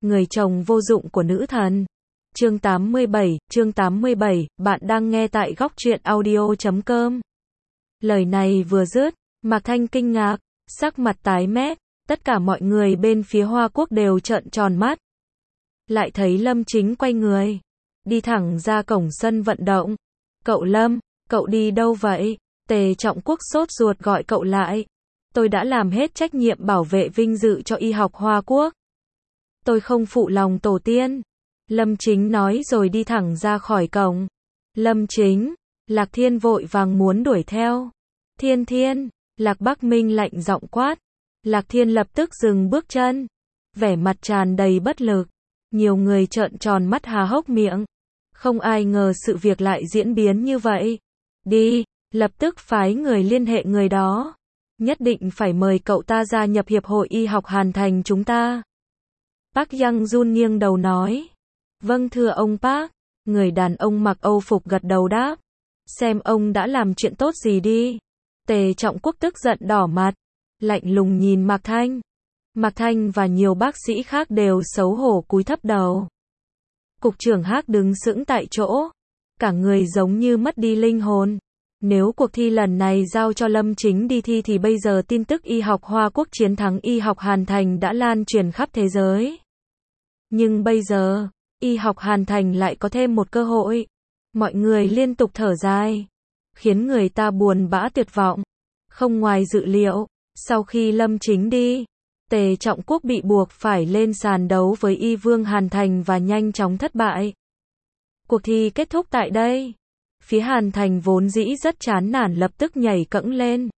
người chồng vô dụng của nữ thần. Chương 87, bạn đang nghe tại góc truyện audio.com. Lời này vừa dứt, Mạc Thanh kinh ngạc, sắc mặt tái mét, tất cả mọi người bên phía Hoa Quốc đều trợn tròn mắt. Lại thấy Lâm Chính quay người, đi thẳng ra cổng sân vận động. Cậu Lâm, cậu đi đâu vậy? Tề Trọng Quốc sốt ruột gọi cậu lại. Tôi đã làm hết trách nhiệm bảo vệ vinh dự cho y học Hoa Quốc. Tôi không phụ lòng tổ tiên. Lâm Chính nói rồi đi thẳng ra khỏi cổng. Lâm Chính, Lạc Thiên vội vàng muốn đuổi theo. Thiên Thiên, Lạc Bắc Minh lạnh giọng quát. Lạc Thiên lập tức dừng bước chân. Vẻ mặt tràn đầy bất lực. Nhiều người trợn tròn mắt há hốc miệng. Không ai ngờ sự việc lại diễn biến như vậy. Đi, lập tức phái người liên hệ người đó. Nhất định phải mời cậu ta gia nhập Hiệp hội Y học Hàn Thành chúng ta. Park Yang-jun nghiêng đầu nói. Vâng thưa ông Park. Người đàn ông mặc Âu phục gật đầu đáp. Xem ông đã làm chuyện tốt gì đi. Tề Trọng Quốc tức giận đỏ mặt. Lạnh lùng nhìn Mạc Thanh. Mạc Thanh và nhiều bác sĩ khác đều xấu hổ cúi thấp đầu. Cục trưởng Hắc đứng sững tại chỗ. Cả người giống như mất đi linh hồn. Nếu cuộc thi lần này giao cho Lâm Chính đi thi thì bây giờ tin tức y học Hoa Quốc chiến thắng y học Hàn Thành đã lan truyền khắp thế giới. Nhưng bây giờ, y học Hàn Thành lại có thêm một cơ hội. Mọi người liên tục thở dài, khiến người ta buồn bã tuyệt vọng. Không ngoài dự liệu, sau khi Lâm Chính đi, Tề Trọng Quốc bị buộc phải lên sàn đấu với Y Vương Hàn Thành và nhanh chóng thất bại. Cuộc thi kết thúc tại đây. Phía Hàn Thành vốn dĩ rất chán nản lập tức nhảy cẫng lên.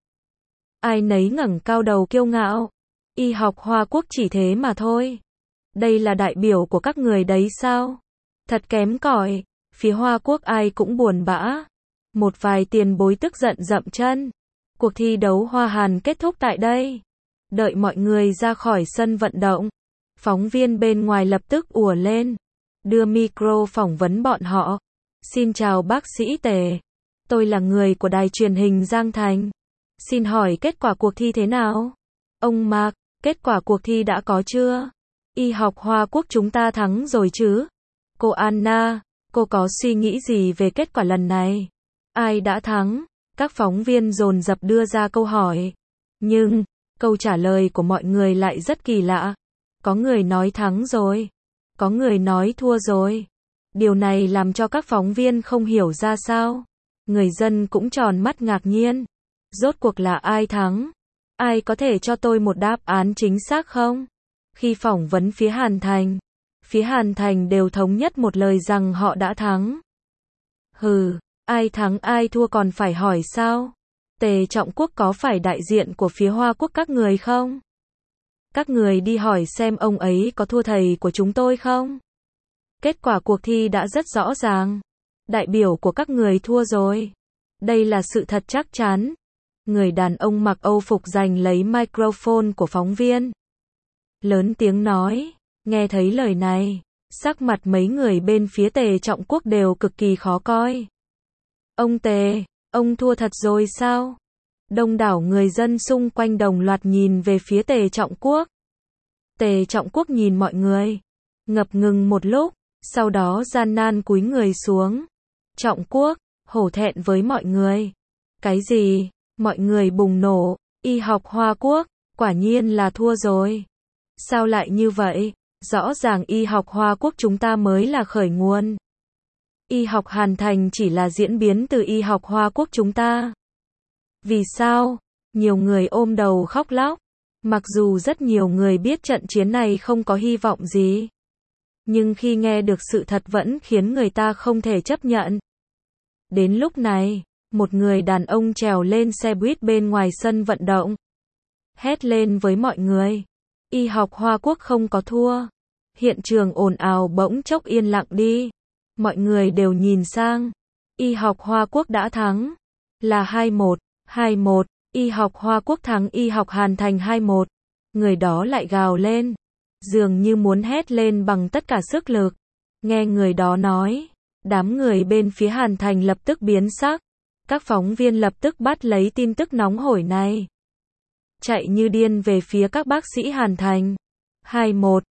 Ai nấy ngẩng cao đầu kiêu ngạo. Y học Hoa Quốc chỉ thế mà thôi. Đây là đại biểu của các người đấy sao? Thật kém cỏi. Phía Hoa Quốc ai cũng buồn bã. Một vài tiền bối tức giận dậm chân. Cuộc thi đấu Hoa Hàn kết thúc tại đây. Đợi mọi người ra khỏi sân vận động. Phóng viên bên ngoài lập tức ùa lên. Đưa micro phỏng vấn bọn họ. Xin chào bác sĩ Tề. Tôi là người của đài truyền hình Giang Thành. Xin hỏi kết quả cuộc thi thế nào? Ông Mạc, kết quả cuộc thi đã có chưa? Y học Hoa Quốc chúng ta thắng rồi chứ? Cô Anna, cô có suy nghĩ gì về kết quả lần này? Ai đã thắng? Các phóng viên dồn dập đưa ra câu hỏi. Nhưng, câu trả lời của mọi người lại rất kỳ lạ. Có người nói thắng rồi. Có người nói thua rồi. Điều này làm cho các phóng viên không hiểu ra sao. Người dân cũng tròn mắt ngạc nhiên. Rốt cuộc là ai thắng? Ai có thể cho tôi một đáp án chính xác không? Khi phỏng vấn phía Hàn Thành đều thống nhất một lời rằng họ đã thắng. Hừ, ai thắng ai thua còn phải hỏi sao? Tề Trọng Quốc có phải đại diện của phía Hoa Quốc các người không? Các người đi hỏi xem ông ấy có thua thầy của chúng tôi không? Kết quả cuộc thi đã rất rõ ràng. Đại biểu của các người thua rồi. Đây là sự thật chắc chắn. Người đàn ông mặc Âu phục giành lấy microphone của phóng viên. Lớn tiếng nói. Nghe thấy lời này, sắc mặt mấy người bên phía Tề Trọng Quốc đều cực kỳ khó coi. Ông Tề, ông thua thật rồi sao? Đông đảo người dân xung quanh đồng loạt nhìn về phía Tề Trọng Quốc. Tề Trọng Quốc nhìn mọi người, ngập ngừng một lúc, sau đó gian nan cúi người xuống. Trọng Quốc, hổ thẹn với mọi người. Cái gì? Mọi người bùng nổ. Y học Hoa Quốc, quả nhiên là thua rồi. Sao lại như vậy? Rõ ràng y học Hoa Quốc chúng ta mới là khởi nguồn. Y học Hàn Thành chỉ là diễn biến từ y học Hoa Quốc chúng ta. Vì sao? Nhiều người ôm đầu khóc lóc. Mặc dù rất nhiều người biết trận chiến này không có hy vọng gì. Nhưng khi nghe được sự thật vẫn khiến người ta không thể chấp nhận. Đến lúc này, một người đàn ông trèo lên xe buýt bên ngoài sân vận động. Hét lên với mọi người. Y học Hoa Quốc không có thua. Hiện trường ồn ào bỗng chốc yên lặng đi. Mọi người đều nhìn sang. Y học Hoa Quốc đã thắng. Là 2-1. Y học Hoa Quốc thắng Y học Hàn Thành 2-1. Người đó lại gào lên. Dường như muốn hét lên bằng tất cả sức lực. Nghe người đó nói. Đám người bên phía Hàn Thành lập tức biến sắc. Các phóng viên lập tức bắt lấy tin tức nóng hổi này. Chạy như điên về phía các bác sĩ Hàn Thành. 2-1.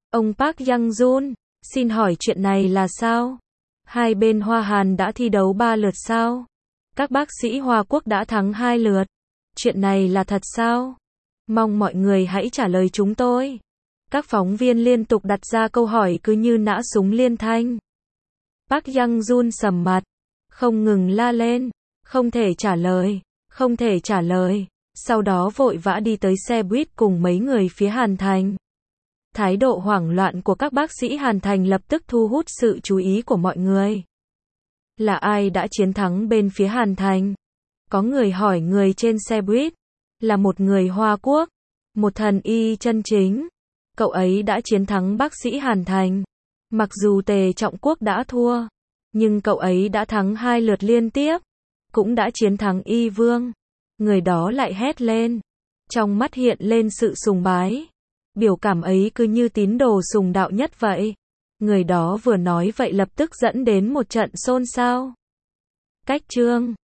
Ông Park Yang-jun, xin hỏi chuyện này là sao? Hai bên Hoa Hàn đã thi đấu 3 lượt sao? Các bác sĩ Hoa Quốc đã thắng 2 lượt. Chuyện này là thật sao? Mong mọi người hãy trả lời chúng tôi. Các phóng viên liên tục đặt ra câu hỏi cứ như nã súng liên thanh. Park Yang-jun sầm mặt, không ngừng la lên, không thể trả lời, không thể trả lời. Sau đó vội vã đi tới xe buýt cùng mấy người phía Hàn Thành. Thái độ hoảng loạn của các bác sĩ Hàn Thành lập tức thu hút sự chú ý của mọi người. Là ai đã chiến thắng bên phía Hàn Thành? Có người hỏi người trên xe buýt. Là một người Hoa Quốc, một thần y chân chính. Cậu ấy đã chiến thắng bác sĩ Hàn Thành. Mặc dù Tề Trọng Quốc đã thua, nhưng cậu ấy đã thắng 2 lượt liên tiếp, cũng đã chiến thắng Y Vương. Người đó lại hét lên, trong mắt hiện lên sự sùng bái. Biểu cảm ấy cứ như tín đồ sùng đạo nhất vậy. Người đó vừa nói vậy lập tức dẫn đến một trận xôn xao. Cách chương